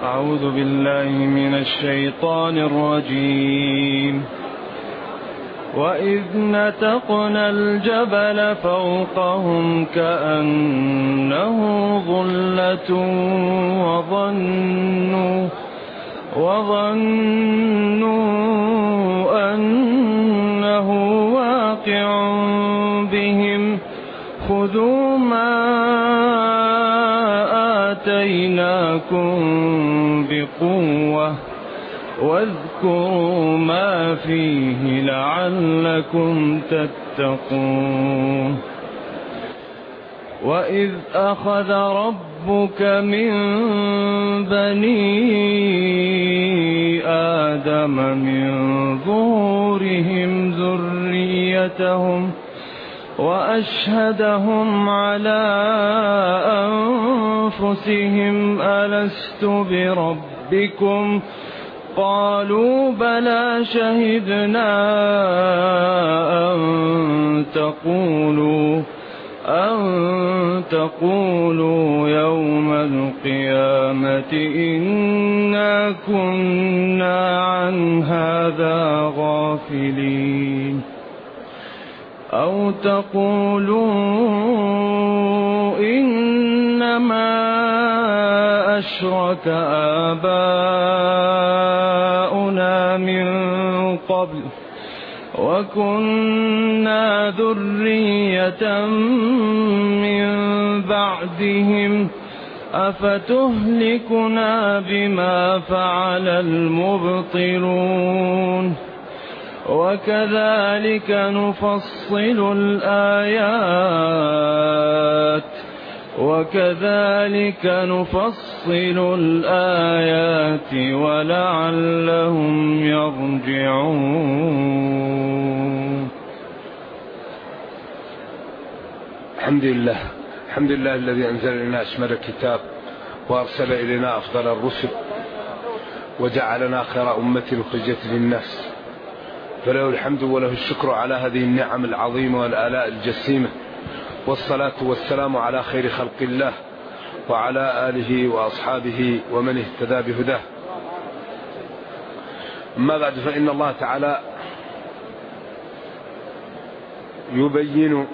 أعوذ بالله من الشيطان الرجيم. وإذ نتقنا الجبل فوقهم كأنه ظلة وظنوا أنه واقع بهم خذوا ما آتيناكم بقوة واذكروا ما فيه لعلكم تتقون. وإذ أخذ ربك من بني آدم من ظهورهم ذريتهم وأشهدهم على أنفسهم ألست بربكم قالوا بلى شهدنا أن تقولوا يوم القيامة إنا كنا عن هذا غافلين أو تقولوا إنما أشرك آباؤنا من قبل وكنا ذرية من بعدهم أفتهلكنا بما فعل المبطلون وكذلك نفصل الآيات ولعلهم يرجعون. الحمد لله الذي أنزل إلينا أشمل الكتاب وأرسل إلينا أفضل الرسل وجعلنا خير أمة أخرجت للناس، فله الحمد وله الشكر على هذه النعم العظيمة والآلاء الجسيمة، والصلاة والسلام على خير خلق الله وعلى آله وأصحابه ومن اهتدى بهداه. أما بعد، فإن الله تعالى يبين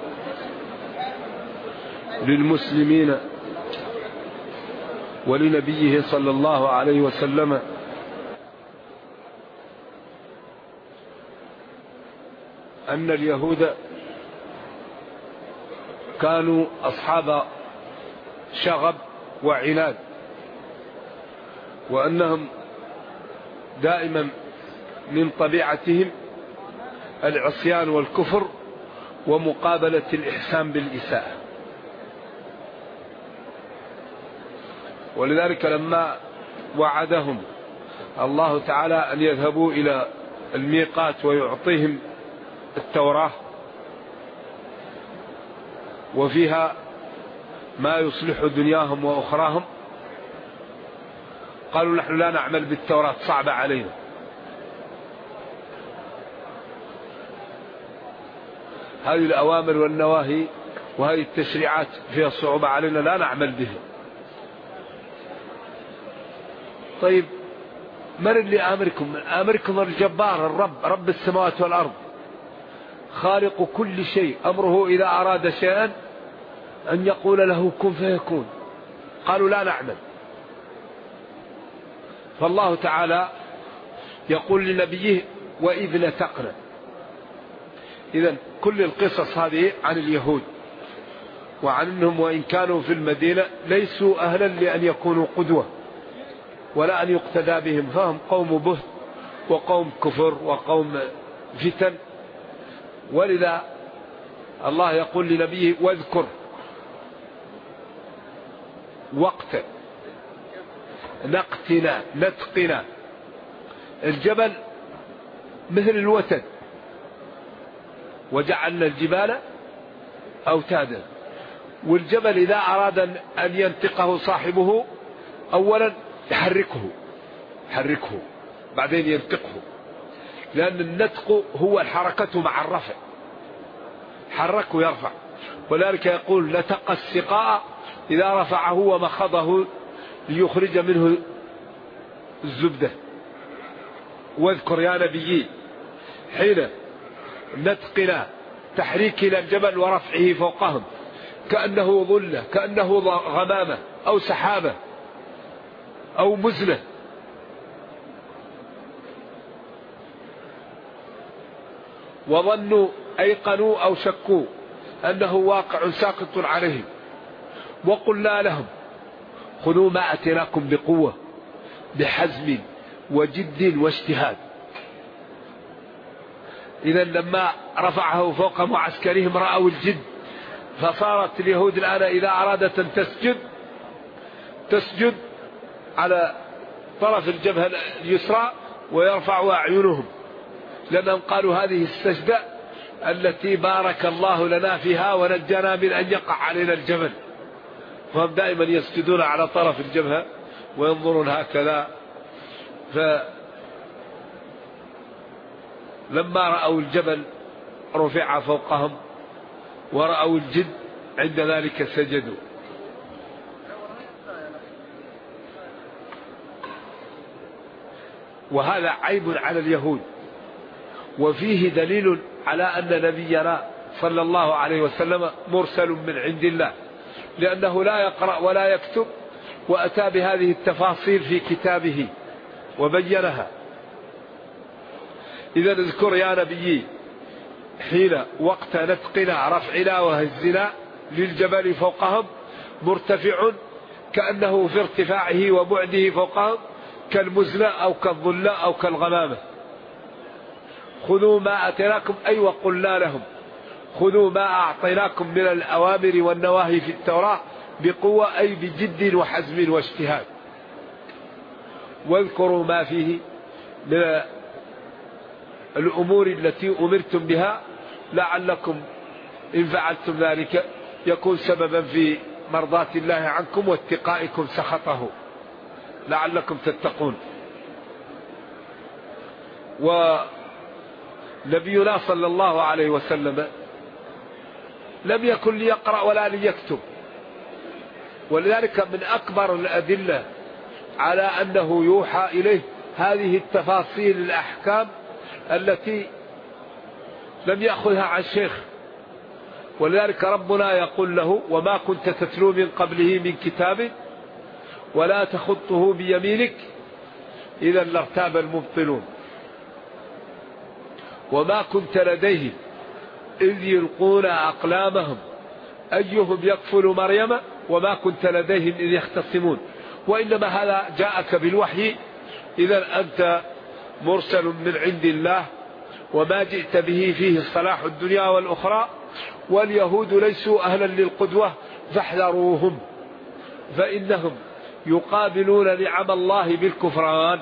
للمسلمين ولنبيه صلى الله عليه وسلم أن اليهود كانوا أصحاب شغب وعناد، وأنهم دائما من طبيعتهم العصيان والكفر ومقابلة الإحسان بالإساءة. ولذلك لما وعدهم الله تعالى أن يذهبوا إلى الميقات ويعطيهم التوراة وفيها ما يصلح دنياهم وأخراهم، قالوا نحن لا نعمل بالتوراة، صعبة علينا. هذه الأوامر والنواهي وهذه التشريعات فيها صعوبة علينا، لا نعمل بها. طيب من اللي آمركم؟ آمركم الجبار الرب، رب السماوات والأرض، خالق كل شيء، أمره إذا أراد شيئا أن يقول له كن فيكون. قالوا لا نعمل. فالله تعالى يقول لنبيه وإذ نتقنا. إذن كل القصص هذه عن اليهود وعن أنهم وإن كانوا في المدينة ليسوا أهلا لأن يكونوا قدوة ولا أن يقتدى بهم، فهم قوم بهت وقوم كفر وقوم فتن. ولذا الله يقول لنبيه واذكر وقت نتقنا. الجبل مثل الوتد، وجعلنا الجبال أوتادا. والجبل إذا أراد أن ينطقه صاحبه أولا يحركه بعدين ينطقه، لأن النطق هو الحركة مع الرفع، حرك ويرفع. ولذلك يقول لتقى السقاء إذا رفعه ومخضه ليخرج منه الزبدة. واذكر يا نبي حين نتقنا تحريك إلى الجبل ورفعه فوقهم كأنه ظلة، كأنه غمامة أو سحابة أو مزنة، وظنوا أيقنوا أو شكوا أنه واقع ساقط عليهم، وقلنا لهم خذوا ما أتيناكم بقوة بحزم وجد واجتهاد. إذا لما رفعه فوق معسكرهم رأوا الجد، فصارت اليهود الآن إذا أرادت أن تسجد على طرف الجبهة اليسرى ويرفعوا أعينهم، لأنهم قالوا هذه السجدة التي بارك الله لنا فيها ونجنا من أن يقع علينا الجبل. فهم دائما يسجدون على طرف الجبهة وينظرون هكذا. فلما رأوا الجبل رفع فوقهم ورأوا الجد عند ذلك سجدوا. وهذا عيب على اليهود، وفيه دليل على أن نبينا صلى الله عليه وسلم مرسل من عند الله، لأنه لا يقرأ ولا يكتب، وأتى بهذه التفاصيل في كتابه وبينها. إذا اذكر يا نبي حين وقت نتقنا رفعنا وهزنا للجبل فوقهم مرتفع كأنه في ارتفاعه وبعده فوقهم كالمزلة أو كالظلة أو كالغمامة. خذوا ما أتيناكم أي وقلنا لهم خذوا ما أعطيناكم من الأوامر والنواهي في التوراة بقوة أي بجد وحزم واجتهاد، واذكروا ما فيه من الأمور التي أمرتم بها لعلكم إن فعلتم ذلك يكون سببا في مرضاة الله عنكم واتقائكم سخطه لعلكم تتقون. ونبينا صلى الله عليه وسلم لم يكن ليقرأ ولا ليكتب، ولذلك من أكبر الأدلة على أنه يوحى إليه هذه التفاصيل الأحكام التي لم يأخذها عن شيخ. ولذلك ربنا يقول له وما كنت تتلو من قبله من كتاب ولا تخطه بيمينك إذا لارتاب المبطلون، وما كنت لديهم إذ يلقون أقلامهم أيهم يكفل مريم وما كنت لديهم إذ يختصمون، وإنما هذا جاءك بالوحي. إذا أنت مرسل من عند الله، وما جئت به فيه صلاح الدنيا والأخرى، واليهود ليسوا أهلا للقدوة فاحذروهم فإنهم يقابلون نعم الله بالكفران.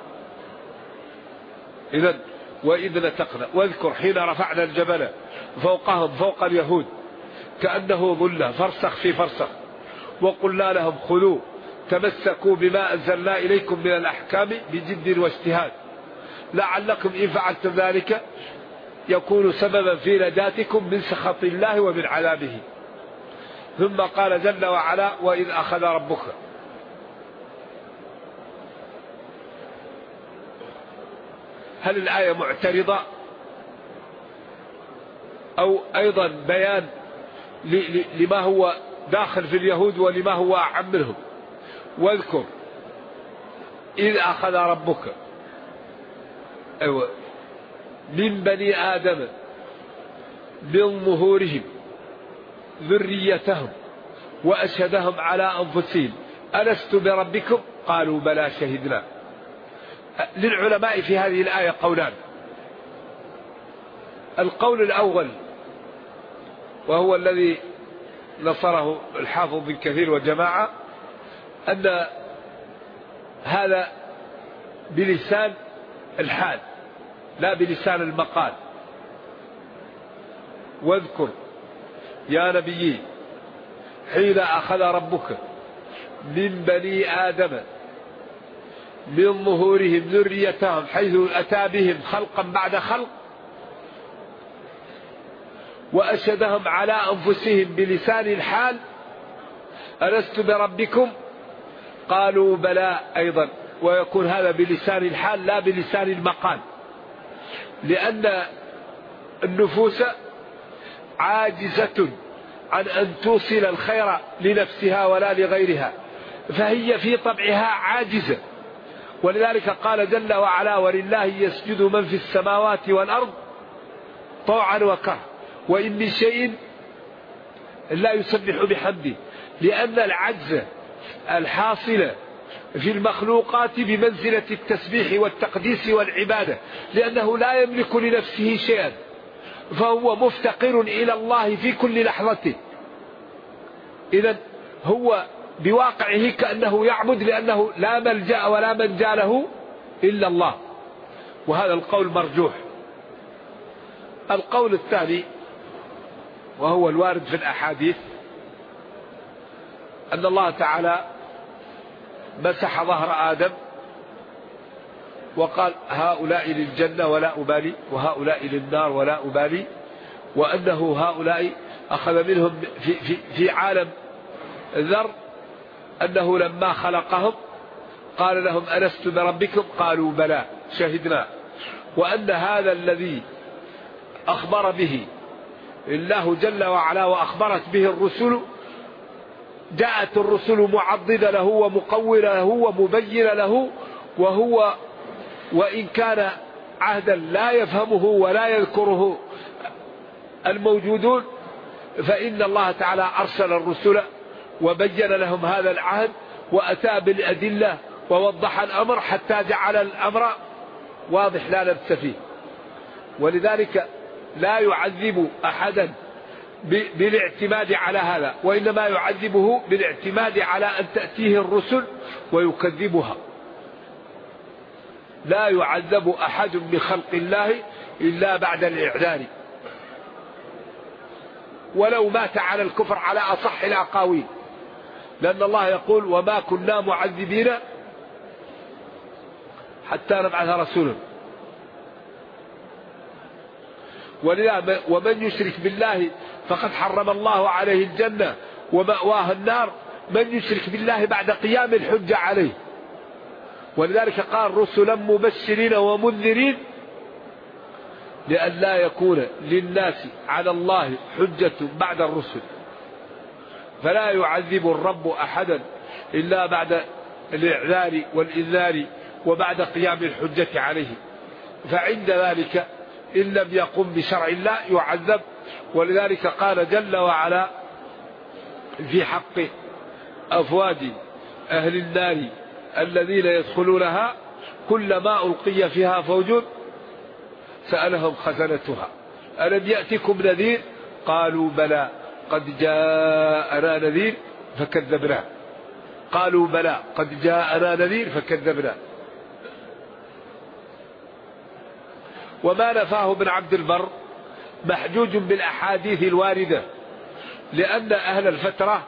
إذن وإذ نتقنا واذكر حين رفعنا الجبل فوقهم فوق اليهود كأنه ظلة فرسخ في فرسخ، وقلنا لهم خذوا تمسكوا بما أنزلنا إليكم من الأحكام بجد واجتهاد لعلكم إن فعلتم ذلك يكون سببا في نجاتكم من سخط الله ومن عذابه. ثم قال جل وعلا وإذ أخذ ربك. هل الآية معترضة أو أيضا بيان لما هو داخل في اليهود ولما هو أعم منهم؟ واذكر إذ أخذ ربك من بني آدم من ظهورهم ذريتهم وأشهدهم على أنفسهم ألست بربكم قالوا بلى شهدنا. للعلماء في هذه الآية قولان. القول الأول وهو الذي نصره الحافظ بن كثير وجماعة أن هذا بلسان الحال لا بلسان المقال. واذكر يا نبي حين أخذ ربك من بني آدم من ظهورهم ذريتهم حيث أتى بهم خلقا بعد خلق وأشهدهم على أنفسهم بلسان الحال ألست بربكم قالوا بلى أيضا ويكون هذا بلسان الحال لا بلسان المقال، لأن النفوس عاجزة عن أن توصل الخير لنفسها ولا لغيرها، فهي في طبعها عاجزة. ولذلك قال جل وعلا: ولله يسجد من في السماوات والأرض طوعا وكرها وإن من شيء لا يسبح بحمده، لأن العجز الحاصل في المخلوقات بمنزلة التسبيح والتقديس والعبادة، لأنه لا يملك لنفسه شيئا، فهو مفتقر إلى الله في كل لحظة. إذن هو بواقعه كأنه يعبد، لأنه لا ملجأ ولا منجا له إلا الله، وهذا القول مرجوح. القول الثاني وهو الوارد في الأحاديث أن الله تعالى مسح ظهر آدم وقال: هؤلاء للجنة ولا أبالي، وهؤلاء للنار ولا أبالي، وأنه هؤلاء أخذ منهم في عالم الذر أنه لما خلقهم قال لهم: ألست بربكم؟ قالوا: بلى شهدنا. وأن هذا الذي أخبر به الله جل وعلا وأخبرت به الرسل، جاءت الرسل معضدة له ومقولة له ومبينة له، وهو وإن كان عهدا لا يفهمه ولا يذكره الموجودون، فإن الله تعالى أرسل الرسل وبين لهم هذا العهد وأتى بالأدلة ووضح الأمر حتى جعل الأمر واضح لا لبس فيه. ولذلك لا يعذب أحدا بالاعتماد على هذا، وإنما يعذبه بالاعتماد على أن تأتيه الرسل ويكذبها. لا يعذب أحد من خلق الله إلا بعد الإعلان، ولو مات على الكفر على أصح الأقاويل، لأن الله يقول: وما كنا معذبين حتى نبعث رسولا. ولذا ومن يشرك بالله فقد حرم الله عليه الجنة ومأواه النار، من يشرك بالله بعد قيام الحجة عليه. ولذلك قال: رسلا مبشرين ومنذرين لئلا يكون للناس على الله حجة بعد الرسل. فلا يعذب الرب أحدا إلا بعد الإعذار والإنذار وبعد قيام الحجة عليه، فعند ذلك إن لم يقم بشرع الله يعذب. ولذلك قال جل وعلا في حق أفواد أهل النار الذين يدخلونها: كلما ألقي فيها فوج سألهم خزنتها ألم يأتكم نذير؟ قالوا: بلى قد جاءنا نذير فكذبنا. قالوا: بلى قد جاءنا نذير فكذبنا. وما نفاه ابن عبد البر محجوج بالأحاديث الواردة، لأن أهل الفترة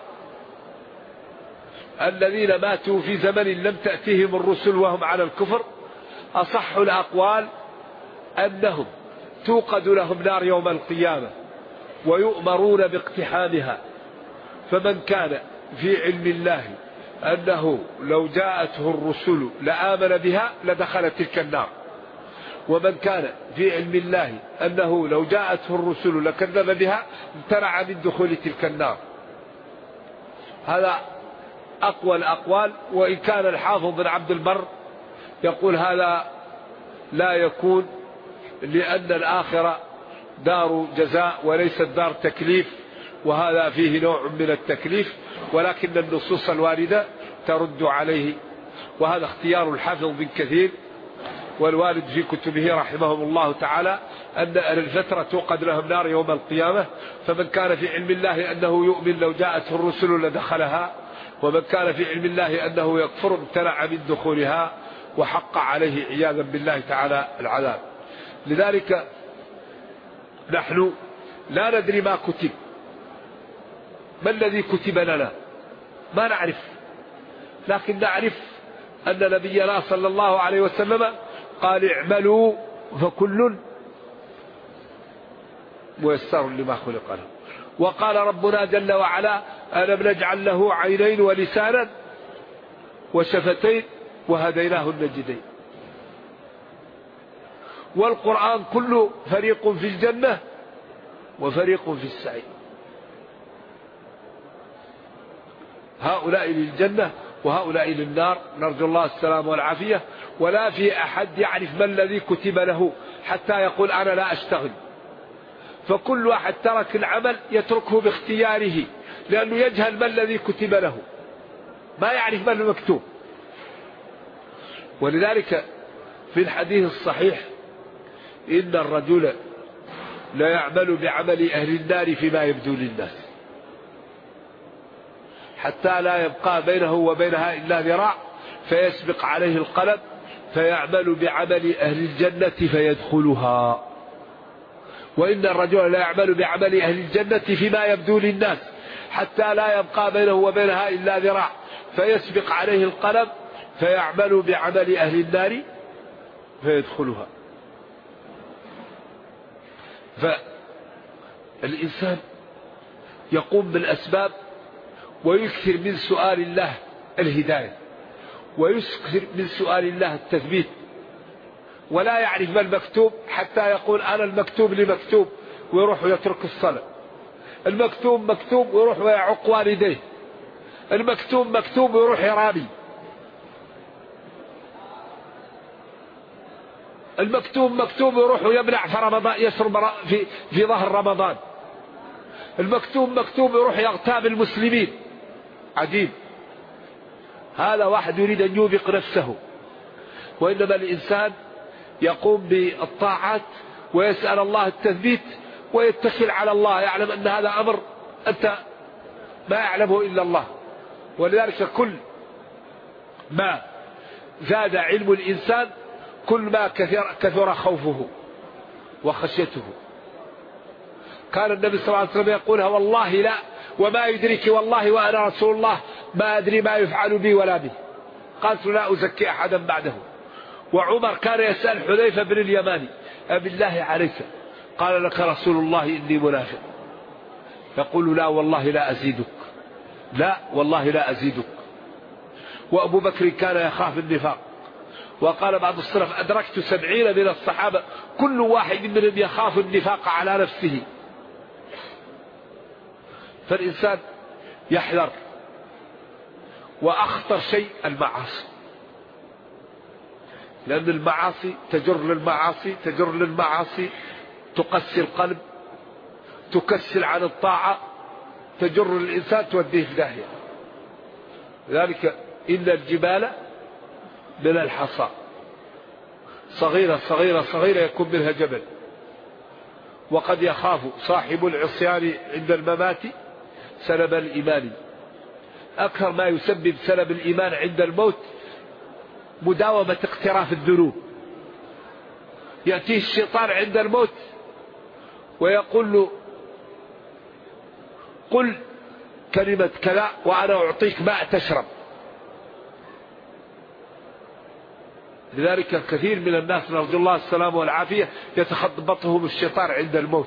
الذين ماتوا في زمن لم تأتيهم الرسل وهم على الكفر أصح الأقوال أنهم توقد لهم نار يوم القيامة ويؤمرون باقتحامها. فمن كان في علم الله أنه لو جاءته الرسل لآمن بها لدخل تلك النار، ومن كان في علم الله أنه لو جاءته الرسل لكذب بها امتنع من دخول تلك النار. هذا أقوى الأقوال. وإن كان الحافظ بن عبد البر يقول هذا لا يكون، لأن الآخرة دار جزاء وليست دار تكليف، وهذا فيه نوع من التكليف، ولكن النصوص الواردة ترد عليه. وهذا اختيار الحافظ بن كثير والوالد في كتبه رحمهم الله تعالى، أن أهل الفترة توقد لهم نار يوم القيامة. فمن كان في علم الله أنه يؤمن لو جاءته الرسل لدخلها، ومن كان في علم الله أنه يكفر امتنع من دخولها وحق عليه عياذا بالله تعالى العذاب. لذلك نحن لا ندري ما كتب، ما الذي كتب لنا ما نعرف، لكن نعرف أن نبينا صلى الله عليه وسلم قال: اعملوا فكل ميسر لما خلق له. وقال ربنا جل وعلا: ألم نجعل له عينين ولسانا وشفتين وهديناه النجدين. والقرآن كله فريق في الجنة وفريق في السعير، هؤلاء للجنة وهؤلاء للنار، نرجو الله السلام والعافية. ولا في أحد يعرف ما الذي كتب له حتى يقول أنا لا أشتغل، فكل واحد ترك العمل يتركه باختياره، لأنه يجهل ما الذي كتب له، ما يعرف ما المكتوب. ولذلك في الحديث الصحيح إن الرجل لا يعمل بعمل أهل النار فيما يبدو للناس حتى لا يبقى بينه وبينها إلا ذراع فيسبق عليه القلم فيعمل بعمل أهل الجنة فيدخلها. وإن الرجل لا يعمل بعمل أهل الجنة فيما يبدو للناس حتى لا يبقى بينه وبينها إلا ذراع فيسبق عليه القلم فيعمل بعمل أهل النار فيدخلها. فالإنسان يقوم بالأسباب ويكثر من سؤال الله الهداية ويكثر من سؤال الله التثبيت، ولا يعرف ما المكتوب حتى يقول أنا المكتوب لي مكتوب ويروح ويترك الصلاة، المكتوب مكتوب ويروح ويعق والديه، المكتوب مكتوب ويروح يرابي، المكتوب مكتوب ويروح ويبلع في رمضان يشرب في ظهر رمضان، المكتوب مكتوب ويروح يغتاب المسلمين. عجيب، هذا واحد يريد أن يوبق نفسه. وإنما الإنسان يقوم بالطاعات ويسأل الله التثبيت ويتكل على الله، يعلم أن هذا أمر أنت ما يعلمه إلا الله. ولذلك كل ما زاد علم الإنسان كل ما كثر خوفه وخشيته. كان النبي صلى الله عليه وسلم يقولها والله لا وما يدرك والله وأنا رسول الله ما أدري ما يفعل بي ولا به، قالت لا أزكي أحدا بعده. وعمر كان يسأل حذيفة بن اليماني أبي الله عليك قال لك رسول الله إني منافق، يقول لا والله لا أزيدك، لا والله لا أزيدك. وأبو بكر كان يخاف النفاق، وقال بعض السلف أدركت 70 من الصحابة كل واحد منهم يخاف النفاق على نفسه. فالإنسان يحذر. وأخطر شيء المعاصي، لأن المعاصي تجر للمعاصي تجر للمعاصي، تقسي القلب، تكسل عن الطاعة، تجر الإنسان توديه في داهية. لذلك إن الجبال من الحصى صغيرة صغيرة صغيرة يكون منها جبل. وقد يخاف صاحب العصيان عند الممات سلب الإيمان. أكثر ما يسبب سلب الإيمان عند الموت مداومة اقتراف الذنوب. يأتيه الشيطان عند الموت ويقول له قل كلمة كذا وأنا أعطيك ماء تشرب. لذلك كثير من الناس نرجو الله السلام والعافية يتخبطهم الشيطان عند الموت.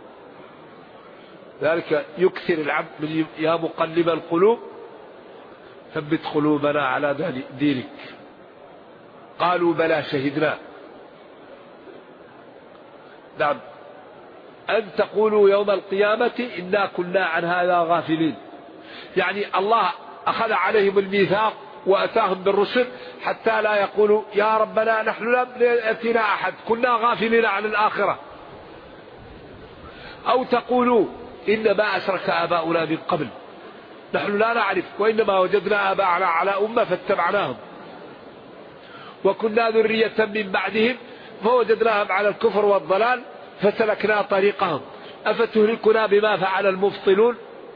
ذلك يكثر العبد من يا مقلب القلوب ثبت قلوبنا على دينك. قالوا بلى شهدنا. نعم، أن تقولوا يوم القيامة إنا كنا عن هذا غافلين. يعني الله أخذ عليهم الميثاق وأتاهم بالرسل حتى لا يقولوا يا ربنا نحن لم يأتينا أحد كنا غافلين عن الآخرة. أو تقولوا إنما أشرك آباؤنا من قبل نحن لا نعرف وإنما وجدنا آباءنا على أمة فاتبعناهم وكنا ذرية من بعدهم فوجدناهم على الكفر والضلال فسلكنا طريقهم أفتهلكنا بما فعل المبطلون.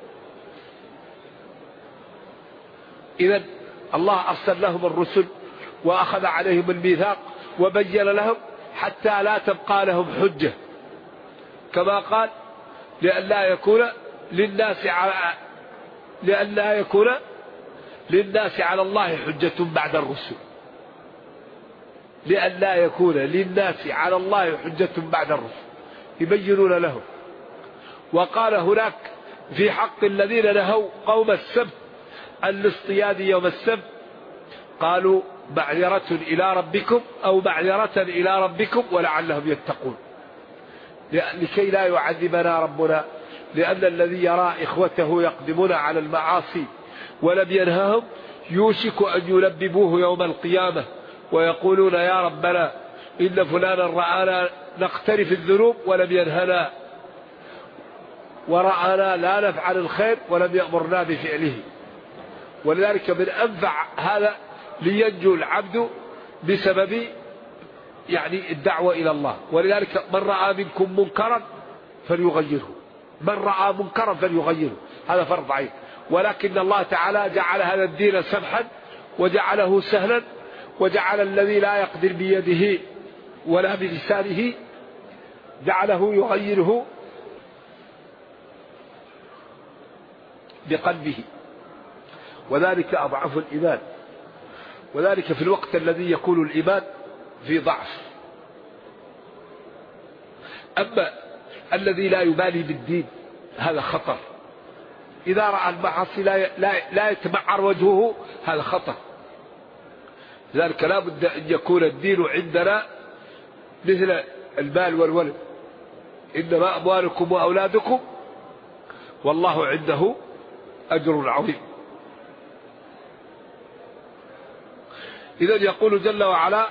إذن الله أرسل لهم الرسل وأخذ عليهم الميثاق وبين لهم حتى لا تبقى لهم حجة، كما قال لئلا يكون للناس على الله حجة بعد الرسل. لئلا يكون للناس على الله حجة بعد الرسل، يبينون لهم. وقال هناك في حق الذين نهوا قوم السبت عن الاصطياد يوم السبت قالوا معذرة إلى ربكم أو معذرة إلى ربكم ولعلهم يتقون، لكي لا يعذبنا ربنا، لأن الذي يرى إخوته يقدمون على المعاصي ولم ينههم يوشك أن يلببوه يوم القيامة ويقولون يا ربنا إن فلانا رآنا نقترف الذنوب ولم ينهنا، ورآنا لا نفعل الخير ولم يأمرنا بفعله. ولذلك من أنفع هذا لينجو العبد بسبب الدعوة إلى الله. ولذلك من رأى منكم منكرا فليغيره، من رأى منكرا فليغيره، هذا فرض عين. ولكن الله تعالى جعل هذا الدين سمحا وجعله سهلا، وجعل الذي لا يقدر بيده ولا بلسانه جعله يغيره بقلبه، وذلك أضعف الإيمان. وذلك في الوقت الذي يكون الإيمان في ضعف. أما الذي لا يبالي بالدين هذا خطر، إذا رأى المعاصي لا يتمعر وجهه، هذا خطر. لذلك لا بد أن يكون الدين عندنا مثل المال والولد، إنما أموالكم وأولادكم والله عنده أجر عظيم. إذا يقول جل وعلا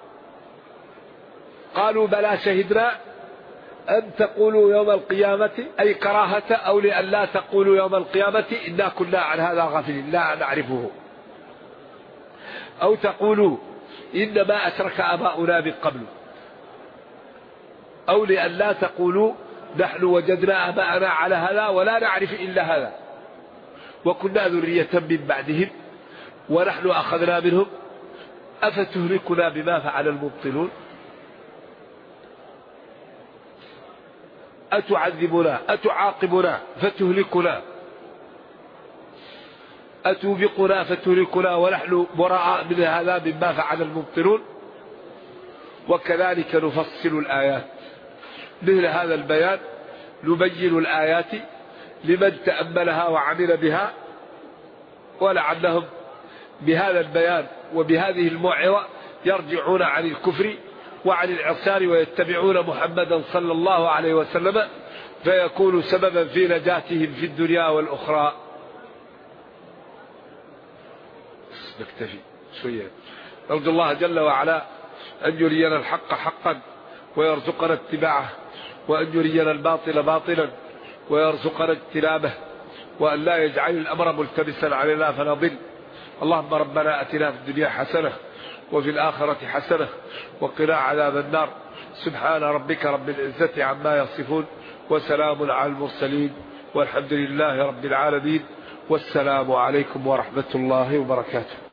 قالوا بلى شهدنا أن تقولوا يوم القيامة، أي كراهة أو لأن لا تقولوا يوم القيامة إنا كنا عن هذا غافلين لا نعرفه، أو تقولوا إنما أشرك آباؤنا من قبل، أو لأن لا تقولوا نحن وجدنا آباءنا على هذا ولا نعرف إلا هذا وكنا ذرية من بعدهم ونحن أخذنا منهم أفتهلكنا بما فعل المبطلون. أتعذبنا أتعاقبنا فتهلكنا، أتوبقنا فتهلكنا ونحن براء من هذا مما فعل المبطلون. وكذلك نفصل الآيات، مثل هذا البيان نبين الآيات لمن تأملها وعمل بها، ولعلهم بهذا البيان وبهذه الموعظة يرجعون عن الكفر وعن العصيان ويتبعون محمدا صلى الله عليه وسلم، فيكون سببا في نجاتهم في الدنيا والأخرى. نكتفي شوية. نرجو الله جل وعلا أن يرينا الحق حقا ويرزقنا اتباعه، وأن يرينا الباطل باطلا ويرزقنا اجتنابه، وأن لا يجعل الأمر ملتبسا علينا فنضل. اللهم ربنا أتنا في الدنيا حسنة وفي الآخرة حسنة وقنا عذاب النار. سبحان ربك رب العزة عما يصفون وسلام على المرسلين والحمد لله رب العالمين، والسلام عليكم ورحمة الله وبركاته.